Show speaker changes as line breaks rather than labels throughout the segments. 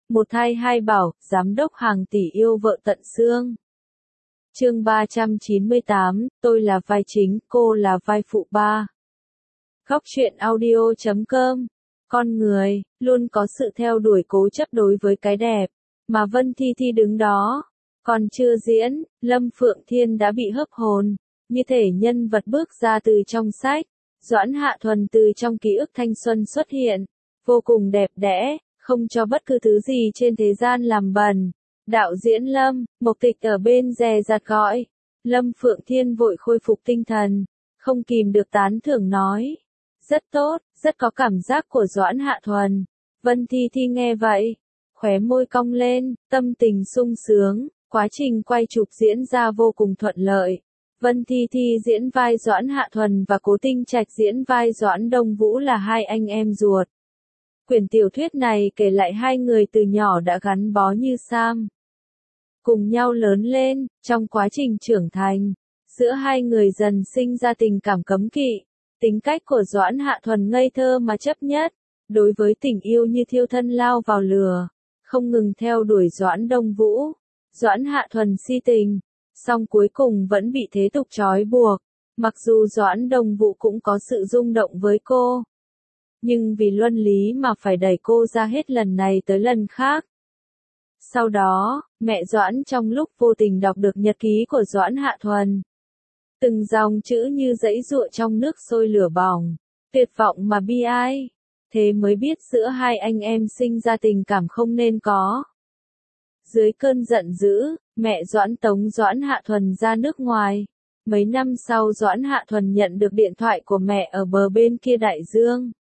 Một thai hai bảo, giám đốc hàng tỷ yêu vợ tận xương. Chương 398, tôi là vai chính, cô là vai phụ ba. Góc truyện audio.com. Con người, luôn có sự theo đuổi cố chấp đối với cái đẹp, mà Vân Thi Thi đứng đó. Còn chưa diễn, Lâm Phượng Thiên đã bị hấp hồn, như thể nhân vật bước ra từ trong sách. Doãn Hạ Thuần từ trong ký ức thanh xuân xuất hiện, vô cùng đẹp đẽ, không cho bất cứ thứ gì trên thế gian làm bẩn. Đạo diễn Lâm, Mộc Tịch ở bên dè dặt gọi. Lâm Phượng Thiên vội khôi phục tinh thần, không kìm được tán thưởng nói. Rất tốt, rất có cảm giác của Doãn Hạ Thuần. Vân Thi Thi nghe vậy, khóe môi cong lên, tâm tình sung sướng, quá trình quay chụp diễn ra vô cùng thuận lợi. Vân Thi Thi diễn vai Doãn Hạ Thuần và Cố Tinh Trạch diễn vai Doãn Đông Vũ là hai anh em ruột. Quyển tiểu thuyết này kể lại hai người từ nhỏ đã gắn bó như Sam. Cùng nhau lớn lên, trong quá trình trưởng thành, giữa hai người dần sinh ra tình cảm cấm kỵ. Tính cách của Doãn Hạ Thuần ngây thơ mà chấp nhất, đối với tình yêu như thiêu thân lao vào lửa, không ngừng theo đuổi Doãn Đông Vũ. Doãn Hạ Thuần si tình, song cuối cùng vẫn bị thế tục trói buộc, mặc dù Doãn Đông Vũ cũng có sự rung động với cô. Nhưng vì luân lý mà phải đẩy cô ra hết lần này tới lần khác. Sau đó, mẹ Doãn trong lúc vô tình đọc được nhật ký của Doãn Hạ Thuần. Từng dòng chữ như giãy giụa trong nước sôi lửa bỏng, tuyệt vọng mà bi ai. Thế mới biết giữa hai anh em sinh ra tình cảm không nên có. Dưới cơn giận dữ, mẹ Doãn tống Doãn Hạ Thuần ra nước ngoài. Mấy năm sau Doãn Hạ Thuần nhận được điện thoại của mẹ ở bờ bên kia đại dương.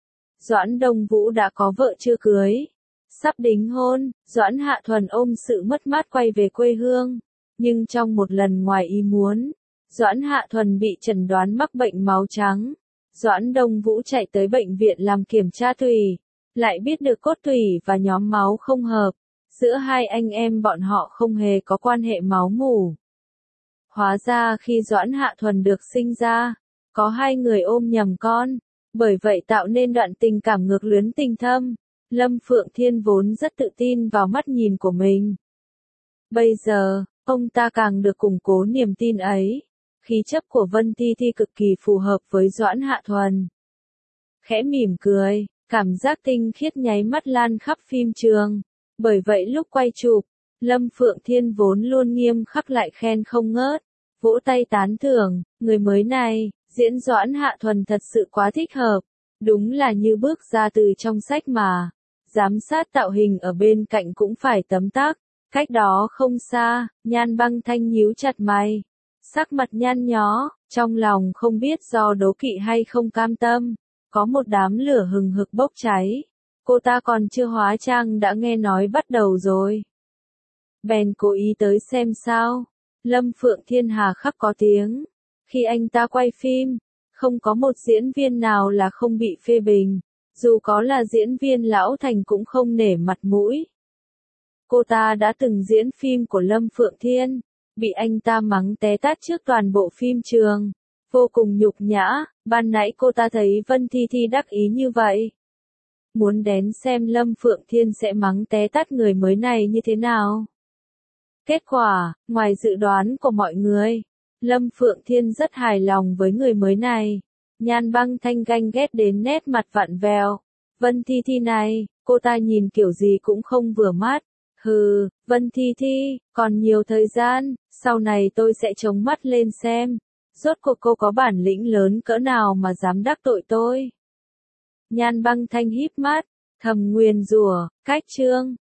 Doãn Đông Vũ đã có vợ chưa cưới, sắp đính hôn. Doãn Hạ Thuần ôm sự mất mát quay về quê hương. Nhưng trong một lần ngoài ý muốn, Doãn Hạ Thuần bị chẩn đoán mắc bệnh máu trắng. Doãn Đông Vũ chạy tới bệnh viện làm kiểm tra tủy, lại biết được cốt tủy và nhóm máu không hợp. Giữa hai anh em bọn họ không hề có quan hệ máu mủ. Hóa ra khi Doãn Hạ Thuần được sinh ra, có hai người ôm nhầm con, bởi vậy tạo nên đoạn tình cảm ngược luyến tình thâm. Lâm Phượng Thiên vốn rất tự tin vào mắt nhìn của mình. Bây giờ, ông ta càng được củng cố niềm tin ấy. Khí chất của Vân Thi Thi cực kỳ phù hợp với Doãn Hạ Thuần. Khẽ mỉm cười, cảm giác tinh khiết nháy mắt lan khắp phim trường. Bởi vậy lúc quay chụp, Lâm Phượng Thiên vốn luôn nghiêm khắc lại khen không ngớt, vỗ tay tán thưởng, người mới này, diễn Doãn Hạ Thuần thật sự quá thích hợp, đúng là như bước ra từ trong sách mà. Giám sát tạo hình ở bên cạnh cũng phải tấm tắc, cách đó không xa, Nhan Băng Thanh nhíu chặt mày, sắc mặt nhăn nhó, trong lòng không biết do đố kỵ hay không cam tâm, có một đám lửa hừng hực bốc cháy. Cô ta còn chưa hóa trang đã nghe nói bắt đầu rồi. Bèn cố ý tới xem sao. Lâm Phượng Thiên hà khắc có tiếng. Khi anh ta quay phim, không có một diễn viên nào là không bị phê bình. Dù có là diễn viên lão thành cũng không nể mặt mũi. Cô ta đã từng diễn phim của Lâm Phượng Thiên, bị anh ta mắng té tát trước toàn bộ phim trường. Vô cùng nhục nhã, ban nãy cô ta thấy Vân Thi Thi đắc ý như vậy. Muốn đến xem Lâm Phượng Thiên sẽ mắng té tát người mới này như thế nào. Kết quả, ngoài dự đoán của mọi người, Lâm Phượng Thiên rất hài lòng với người mới này. Nhan Băng Thanh ganh ghét đến nét mặt vặn vẹo. Vân Thi Thi này, cô ta nhìn kiểu gì cũng không vừa mắt. Hừ, Vân Thi Thi, còn nhiều thời gian, sau này tôi sẽ chống mắt lên xem. Rốt cuộc cô có bản lĩnh lớn cỡ nào mà dám đắc tội tôi. Nhan Băng Thanh híp mắt, thầm nguyền rủa, cách chương.